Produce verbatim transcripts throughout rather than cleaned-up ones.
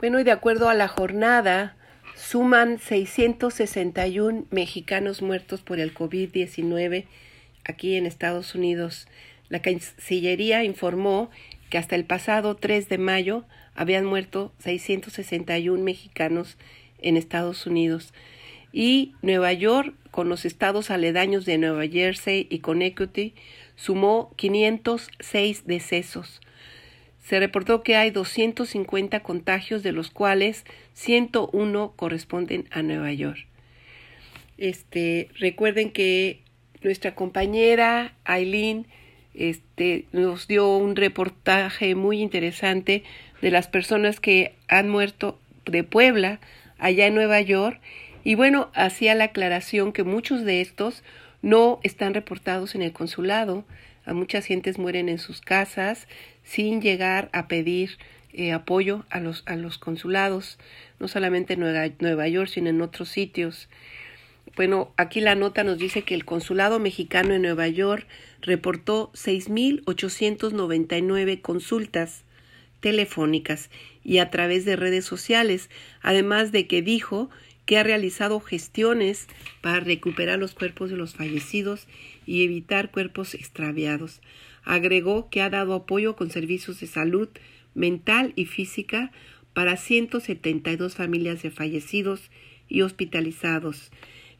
Bueno, y de acuerdo a la jornada, suman seiscientos sesenta y uno mexicanos muertos por el covid diecinueve aquí en Estados Unidos. La Cancillería informó que hasta el pasado tres de mayo habían muerto seiscientos sesenta y uno mexicanos en Estados Unidos. Y Nueva York, con los estados aledaños de Nueva Jersey y Connecticut, sumó quinientos seis decesos. Se reportó que hay doscientos cincuenta contagios, de los cuales ciento uno corresponden a Nueva York. Este, recuerden que nuestra compañera Aileen este, nos dio un reportaje muy interesante de las personas que han muerto de Puebla, allá en Nueva York, y bueno, hacía la aclaración que muchos de estos no están reportados en el consulado. A muchas gentes mueren en sus casas sin llegar a pedir eh, apoyo a los, a los consulados, no solamente en Nueva, Nueva York, sino en otros sitios. Bueno, aquí la nota nos dice que el consulado mexicano en Nueva York reportó seis mil ochocientas noventa y nueve consultas telefónicas y a través de redes sociales, además de que dijo que ha realizado gestiones para recuperar los cuerpos de los fallecidos y evitar cuerpos extraviados. Agregó que ha dado apoyo con servicios de salud mental y física para ciento setenta y dos familias de fallecidos y hospitalizados.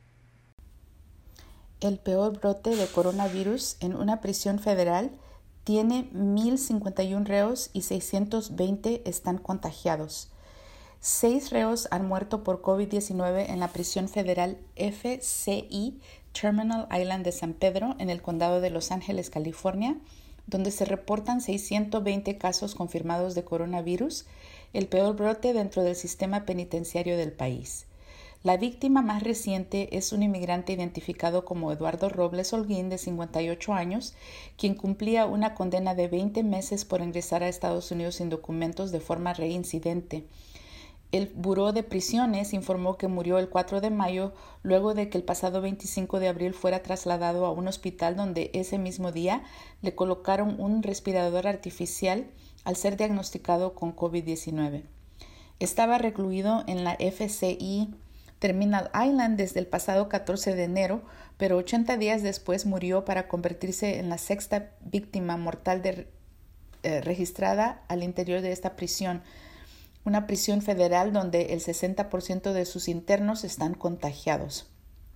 El peor brote de coronavirus en una prisión federal tiene mil cincuenta y uno reos y seiscientos veinte están contagiados. Seis reos han muerto por covid diecinueve en la prisión federal F C I Terminal Island de San Pedro, en el condado de Los Ángeles, California, donde se reportan seiscientos veinte casos confirmados de coronavirus, el peor brote dentro del sistema penitenciario del país. La víctima más reciente es un inmigrante identificado como Eduardo Robles Holguín, de cincuenta y ocho años, quien cumplía una condena de veinte meses por ingresar a Estados Unidos sin documentos de forma reincidente. El Buró de Prisiones informó que murió el cuatro de mayo luego de que el pasado veinticinco de abril fuera trasladado a un hospital donde ese mismo día le colocaron un respirador artificial al ser diagnosticado con covid diecinueve. Estaba recluido en la F C I Terminal Island desde el pasado catorce de enero, pero ochenta días después murió para convertirse en la sexta víctima mortal de, eh, registrada al interior de esta prisión, una prisión federal donde el sesenta por ciento de sus internos están contagiados.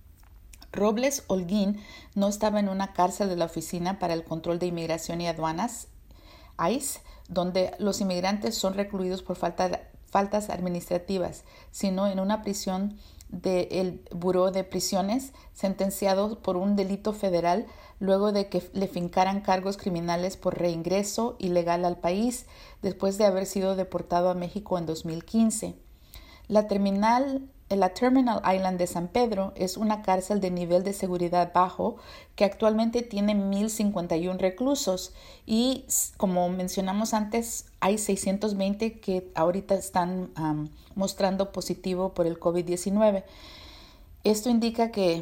Robles Holguín no estaba en una cárcel de la Oficina para el Control de Inmigración y Aduanas, I C E, donde los inmigrantes son recluidos por falta, faltas administrativas, sino en una prisión del Buró de Prisiones, sentenciado por un delito federal luego de que le fincaran cargos criminales por reingreso ilegal al país después de haber sido deportado a México en dos mil quince. La terminal, la Terminal Island de San Pedro es una cárcel de nivel de seguridad bajo que actualmente tiene mil cincuenta y uno reclusos y, como mencionamos antes, hay seiscientos veinte que ahorita están um, mostrando positivo por el covid diecinueve. Esto indica que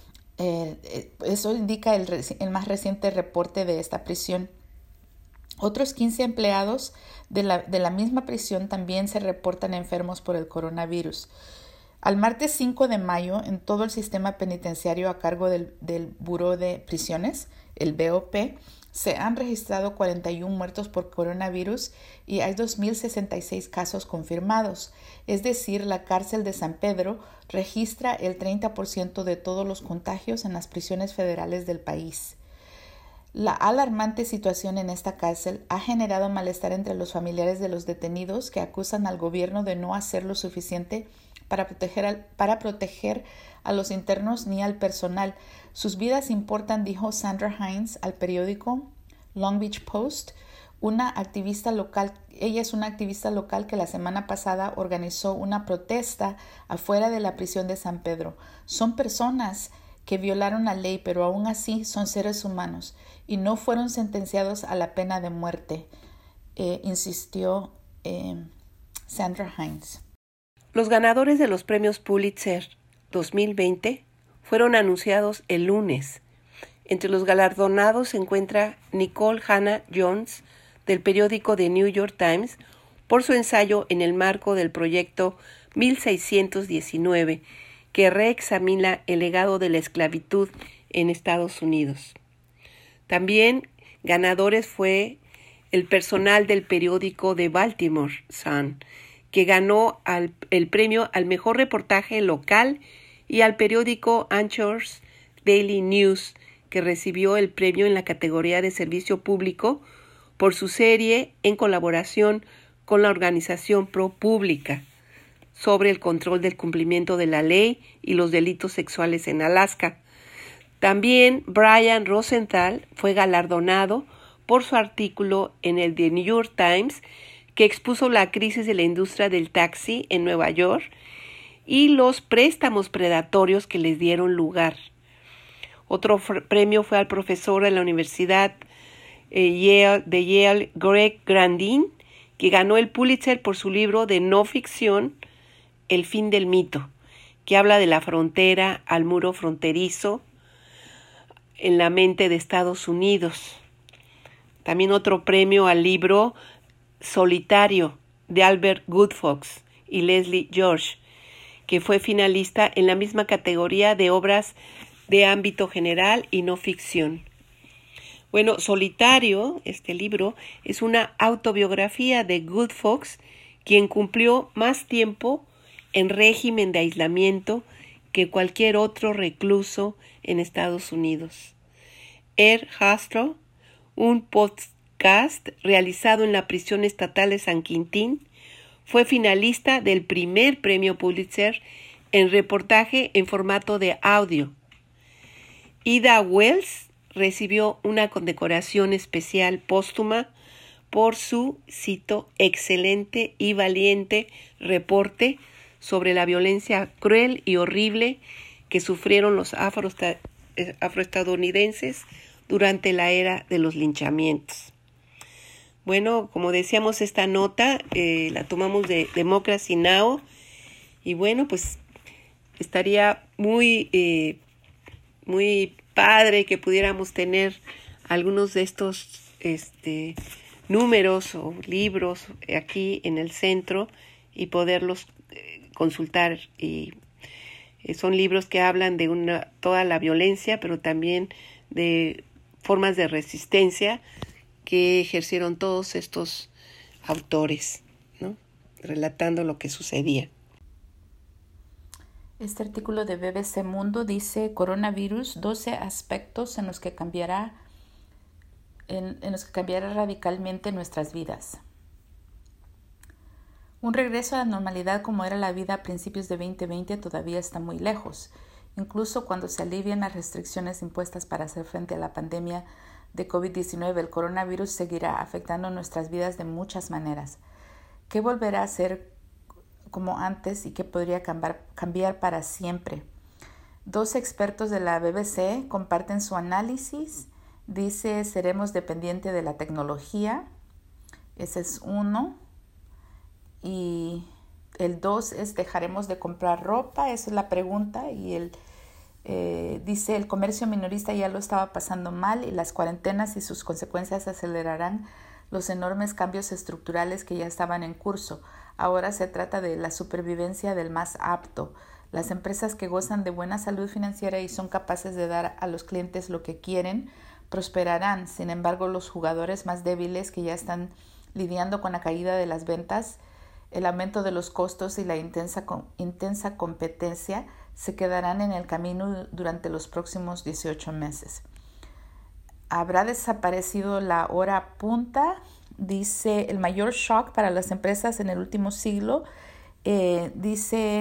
eh, eso indica el, el más reciente reporte de esta prisión. Otros quince empleados de la, de la misma prisión también se reportan enfermos por el coronavirus. Al martes cinco de mayo, en todo el sistema penitenciario a cargo del, del Buró de Prisiones, el B O P, se han registrado cuarenta y uno muertos por coronavirus y hay dos mil sesenta y seis casos confirmados. Es decir, la cárcel de San Pedro registra el treinta por ciento de todos los contagios en las prisiones federales del país. La alarmante situación en esta cárcel ha generado malestar entre los familiares de los detenidos, que acusan al gobierno de no hacer lo suficiente para proteger, al, para proteger a los internos ni al personal. Sus vidas importan, dijo Sandra Hines al periódico Long Beach Post, una activista local. Ella es una activista local que la semana pasada organizó una protesta afuera de la prisión de San Pedro. Son personas que violaron la ley, pero aún así son seres humanos y no fueron sentenciados a la pena de muerte, eh, insistió eh, Sandra Hines. Los ganadores de los premios Pulitzer dos mil veinte fueron anunciados el lunes. Entre los galardonados se encuentra Nicole Hannah Jones, del periódico The New York Times, por su ensayo en el marco del proyecto mil seiscientos diecinueve, que reexamina el legado de la esclavitud en Estados Unidos. También ganadores fue el personal del periódico The Baltimore Sun, que ganó al, el premio al mejor reportaje local, y al periódico Anchor's Daily News, que recibió el premio en la categoría de servicio público por su serie en colaboración con la organización ProPublica sobre el control del cumplimiento de la ley y los delitos sexuales en Alaska. También Brian Rosenthal fue galardonado por su artículo en el The New York Times, que expuso la crisis de la industria del taxi en Nueva York y los préstamos predatorios que les dieron lugar. Otro premio fue al profesor de la Universidad eh, Yale, de Yale, Greg Grandin, que ganó el Pulitzer por su libro de no ficción, El fin del mito, que habla de la frontera al muro fronterizo en la mente de Estados Unidos. También otro premio al libro Solitario, de Albert Woodfox y Leslie George, que fue finalista en la misma categoría de obras de ámbito general y no ficción. Bueno, Solitario, este libro, es una autobiografía de Woodfox, quien cumplió más tiempo en régimen de aislamiento que cualquier otro recluso en Estados Unidos. Air Hustler, un podcast realizado en la prisión estatal de San Quintín, fue finalista del primer premio Pulitzer en reportaje en formato de audio. Ida Wells recibió una condecoración especial póstuma por su, cito, excelente y valiente reporte sobre la violencia cruel y horrible que sufrieron los afroesta- afroestadounidenses durante la era de los linchamientos. Bueno, como decíamos, esta nota eh, la tomamos de Democracy Now! Y bueno, pues estaría muy, eh, muy padre que pudiéramos tener algunos de estos este, números o libros aquí en el centro y poderlos eh, consultar. Y eh, son libros que hablan de una, toda la violencia, pero también de formas de resistencia que ejercieron todos estos autores, ¿no? Relatando lo que sucedía. Este artículo de B B C Mundo dice: coronavirus, doce aspectos en los que cambiará, en, en los que cambiará radicalmente nuestras vidas. Un regreso a la normalidad como era la vida a principios de veinte veinte todavía está muy lejos. Incluso cuando se alivien las restricciones impuestas para hacer frente a la pandemia de COVID diecinueve, el coronavirus seguirá afectando nuestras vidas de muchas maneras. ¿Qué volverá a ser como antes y qué podría cambiar, cambiar para siempre? Dos expertos de la B B C comparten su análisis. Dice: seremos dependientes de la tecnología. Ese es uno. Y el dos es: dejaremos de comprar ropa. Esa es la pregunta. Y el Eh, dice: el comercio minorista ya lo estaba pasando mal y las cuarentenas y sus consecuencias acelerarán los enormes cambios estructurales que ya estaban en curso. Ahora se trata de la supervivencia del más apto. Las empresas que gozan de buena salud financiera y son capaces de dar a los clientes lo que quieren prosperarán. Sin embargo, los jugadores más débiles, que ya están lidiando con la caída de las ventas, el aumento de los costos y la intensa, intensa competencia, se quedarán en el camino durante los próximos dieciocho meses. ¿Habrá desaparecido la hora punta? Dice: el mayor shock para las empresas en el último siglo. Eh, dice: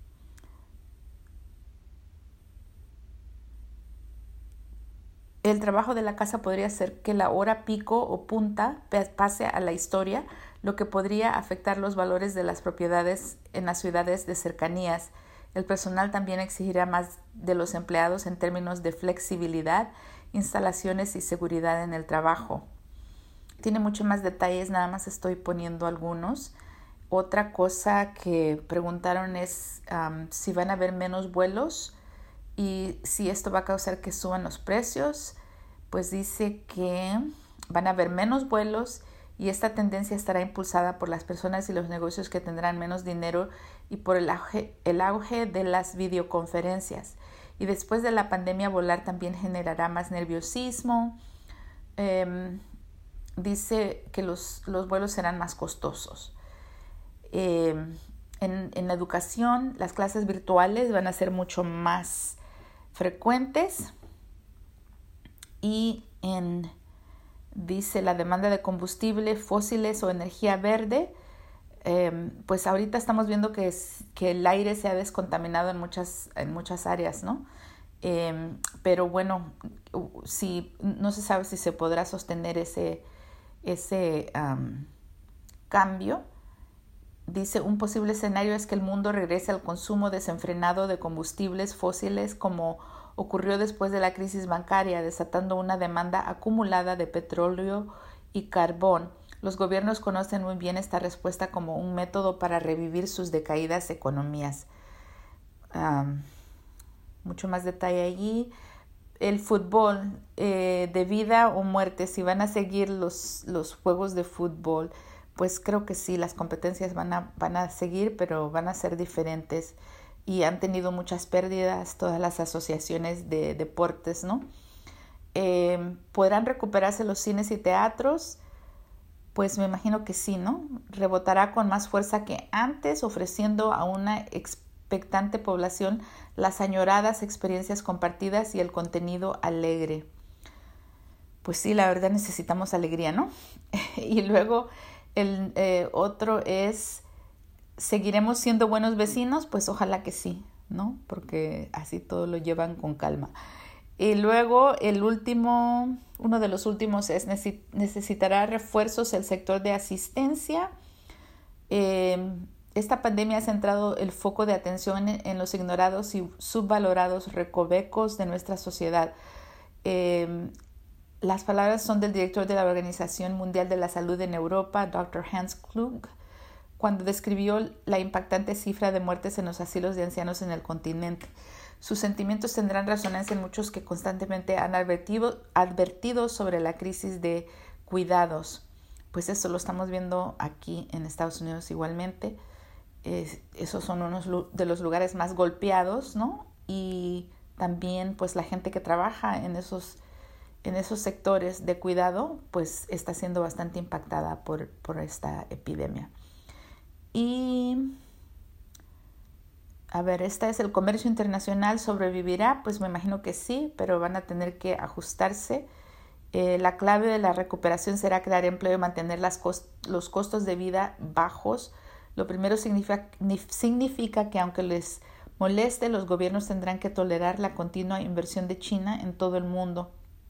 el trabajo de la casa podría hacer que la hora pico o punta pase a la historia, lo que podría afectar los valores de las propiedades en las ciudades de cercanías. El personal también exigirá más de los empleados en términos de flexibilidad, instalaciones y seguridad en el trabajo. Tiene mucho más detalles, nada más estoy poniendo algunos. Otra cosa que preguntaron es um, si van a haber menos vuelos y si esto va a causar que suban los precios. Pues dice que van a haber menos vuelos y esta tendencia estará impulsada por las personas y los negocios que tendrán menos dinero y por el auge, el auge de las videoconferencias. Y después de la pandemia, volar también generará más nerviosismo. Eh, dice que los, los vuelos serán más costosos. Eh, en, en la educación, las clases virtuales van a ser mucho más frecuentes. Y en, dice, la demanda de combustible fósiles o energía verde, eh, pues ahorita estamos viendo que, es, que el aire se ha descontaminado en muchas, en muchas áreas, ¿no? Eh, pero bueno, si, no se sabe si se podrá sostener ese, ese um, cambio. Dice, un posible escenario es que el mundo regrese al consumo desenfrenado de combustibles fósiles como ocurrió después de la crisis bancaria, desatando una demanda acumulada de petróleo y carbón. Los gobiernos conocen muy bien esta respuesta como un método para revivir sus decaídas economías. Um, mucho más detalle allí. El fútbol, eh, de vida o muerte, si van a seguir los, los juegos de fútbol, pues creo que sí, las competencias van a, van a seguir, pero van a ser diferentes. Y han tenido muchas pérdidas todas las asociaciones de deportes, ¿no? Eh, ¿Podrán recuperarse los cines y teatros? Pues me imagino que sí, ¿no? Rebotará con más fuerza que antes, ofreciendo a una expectante población las añoradas experiencias compartidas y el contenido alegre. Pues sí, la verdad necesitamos alegría, ¿no? Y luego el eh, otro es... ¿seguiremos siendo buenos vecinos? Pues ojalá que sí, ¿no? Porque así todo lo llevan con calma. Y luego el último, uno de los últimos es necesitará refuerzos el sector de asistencia. Eh, esta pandemia ha centrado el foco de atención en los ignorados y subvalorados recovecos de nuestra sociedad. Eh, las palabras son del director de la Organización Mundial de la Salud en Europa, doctor Hans Klug, cuando describió la impactante cifra de muertes en los asilos de ancianos en el continente. Sus sentimientos tendrán resonancia en muchos que constantemente han advertido, advertido sobre la crisis de cuidados. Pues eso lo estamos viendo aquí en Estados Unidos igualmente. Eh, esos son unos de los lugares más golpeados, ¿no? Y también pues la gente que trabaja en esos, en esos sectores de cuidado pues está siendo bastante impactada por, por esta epidemia. Y, a ver, esta es el comercio internacional, ¿sobrevivirá? Pues me imagino que sí, pero van a tener que ajustarse. Eh, la clave de la recuperación será crear empleo y mantener las cost- los costos de vida bajos. Lo primero significa, significa que aunque les moleste, los gobiernos tendrán que tolerar la continua inversión de China en todo el mundo.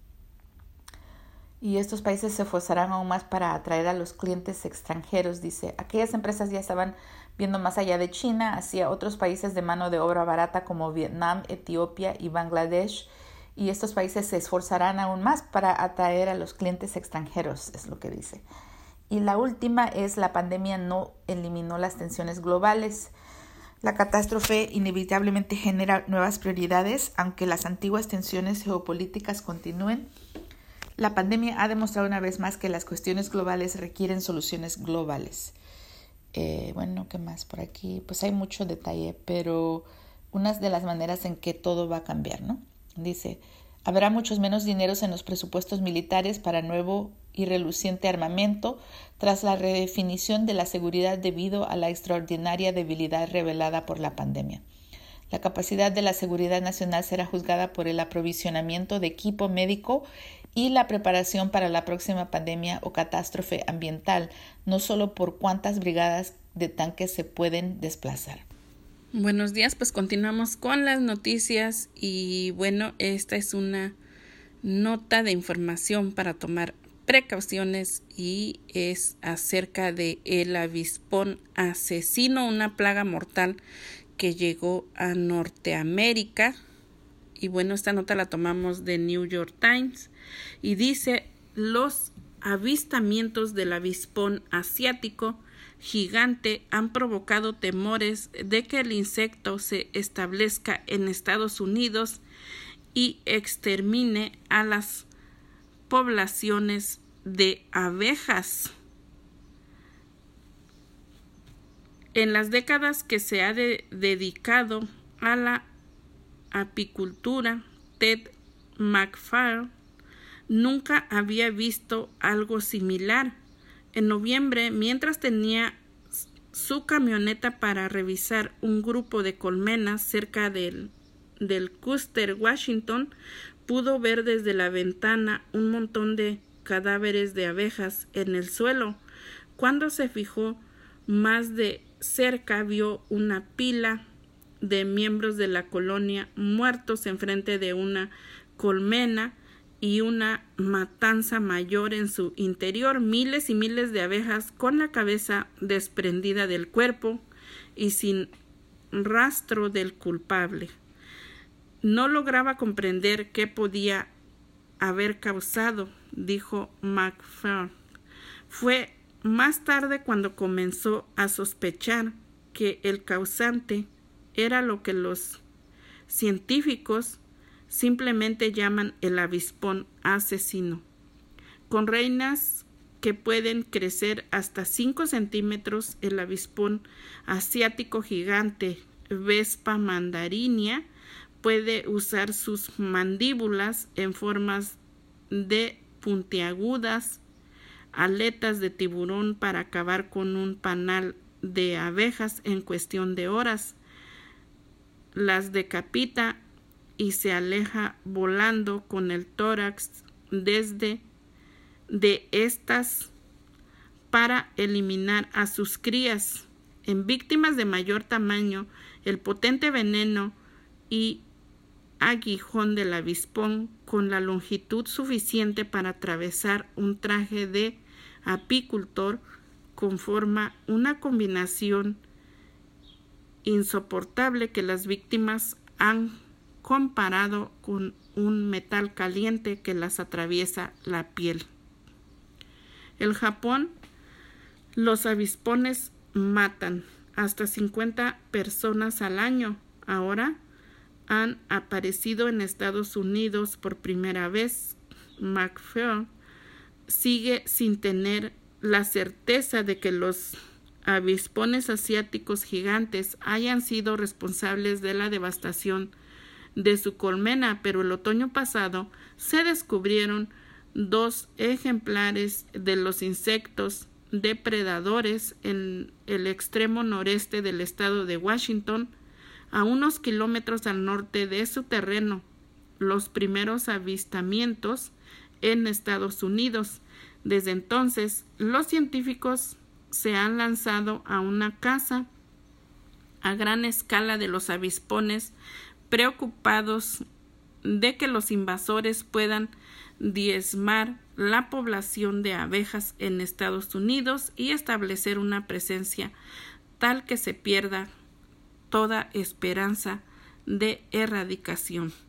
Y estos países se esforzarán aún más para atraer a los clientes extranjeros, dice. Aquellas empresas ya estaban viendo más allá de China, hacia otros países de mano de obra barata como Vietnam, Etiopía y Bangladesh. Y estos países se esforzarán aún más para atraer a los clientes extranjeros, es lo que dice. Y la última es: la pandemia no eliminó las tensiones globales. La catástrofe inevitablemente genera nuevas prioridades, aunque las antiguas tensiones geopolíticas continúen. La pandemia ha demostrado una vez más que las cuestiones globales requieren soluciones globales. Eh, bueno, ¿qué más por aquí? Pues hay mucho detalle, pero unas de las maneras en que todo va a cambiar, ¿no? Dice, habrá muchos menos dineros en los presupuestos militares para nuevo y reluciente armamento tras la redefinición de la seguridad debido a la extraordinaria debilidad revelada por la pandemia. La capacidad de la seguridad nacional será juzgada por el aprovisionamiento de equipo médico y la preparación para la próxima pandemia o catástrofe ambiental, no solo por cuántas brigadas de tanques se pueden desplazar. Buenos días, pues continuamos con las noticias y bueno, esta es una nota de información para tomar precauciones y es acerca de el avispón asesino, una plaga mortal que llegó a Norteamérica. Y bueno, esta nota la tomamos de New York Times y dice: los avistamientos del avispón asiático gigante han provocado temores de que el insecto se establezca en Estados Unidos y extermine a las poblaciones de abejas. En las décadas que se ha de- dedicado a la apicultura, Ted McFarland nunca había visto algo similar. En noviembre, mientras tenía su camioneta para revisar un grupo de colmenas cerca del, del Custer, Washington, pudo ver desde la ventana un montón de cadáveres de abejas en el suelo. Cuando se fijó más de cerca, vio una pila de miembros de la colonia muertos enfrente de una colmena y una matanza mayor en su interior, miles y miles de abejas con la cabeza desprendida del cuerpo y sin rastro del culpable. No lograba comprender qué podía haber causado, dijo McFarland. Fue más tarde cuando comenzó a sospechar que el causante era lo que los científicos simplemente llaman el avispón asesino. Con reinas que pueden crecer hasta cinco centímetros, el avispón asiático gigante Vespa mandarinia puede usar sus mandíbulas en formas de puntiagudas aletas de tiburón para acabar con un panal de abejas en cuestión de horas. Las decapita y se aleja volando con el tórax desde de estas para eliminar a sus crías. En víctimas de mayor tamaño, el potente veneno y aguijón del avispón con la longitud suficiente para atravesar un traje de apicultor conforma una combinación insoportable que las víctimas han comparado con un metal caliente que las atraviesa la piel. En Japón, los avispones matan hasta cincuenta personas al año. Ahora han aparecido en Estados Unidos por primera vez. McFarland sigue sin tener la certeza de que los avispones asiáticos gigantes hayan sido responsables de la devastación de su colmena, pero el otoño pasado se descubrieron dos ejemplares de los insectos depredadores en el extremo noreste del estado de Washington, a unos kilómetros al norte de su terreno. Los primeros avistamientos en Estados Unidos. Desde entonces, los científicos se han lanzado a una caza a gran escala de los avispones, preocupados de que los invasores puedan diezmar la población de abejas en Estados Unidos y establecer una presencia tal que se pierda toda esperanza de erradicación.